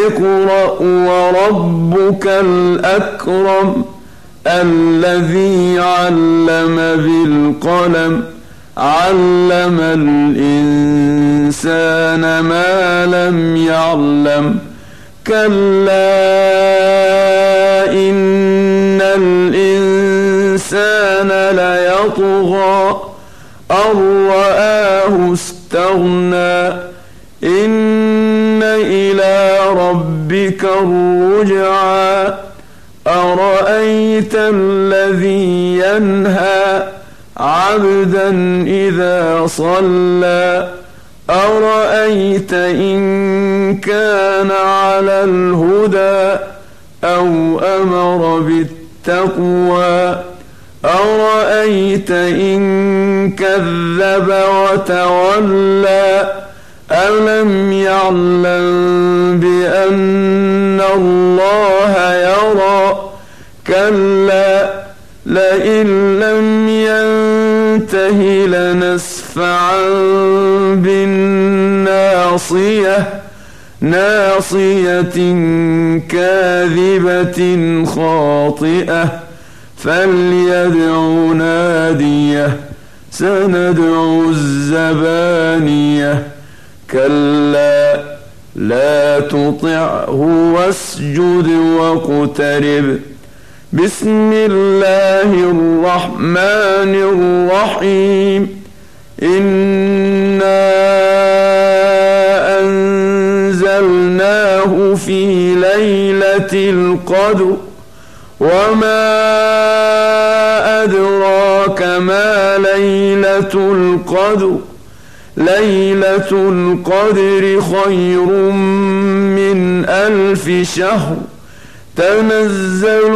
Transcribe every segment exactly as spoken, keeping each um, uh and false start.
اقرأ وربك الأكرم الذي علم بالقلم علم الإنسان ما لم يعلم كلا إن الإنسان ليطغى أن رآه استغنى إن إلى ربك الرجعى أرأيت الذي ينهى عبدا إذا صلى أرأيت إن كان على الهدى أو أمر بالتقوى أرأيت إن كذب وتولى ألم يعلم بأن الله يرى كلا لئن لم ينته لنسفعا بالناصية ناصية كاذبة خاطئة فليدع ناديه سندع الزبانية كلا لا تطعه واسجد واقترب بسم الله الرحمن الرحيم إنا أنزلناه في ليلة القدر وما أدراك ما ليلة القدر ليلة القدر خير من ألف شهر تنزل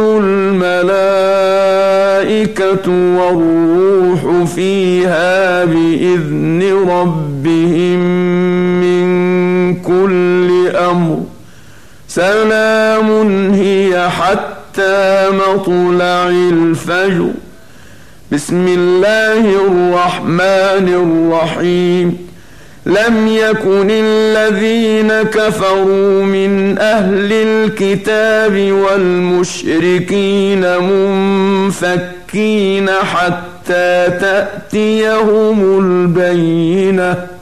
الملائكة والروح فيها بإذن ربهم من كل أمر سلام هي حتى مطلع الفجر بسم الله الرحمن الرحيم لم يكن الذين كفروا من أهل الكتاب والمشركين منفكين حتى تأتيهم البينة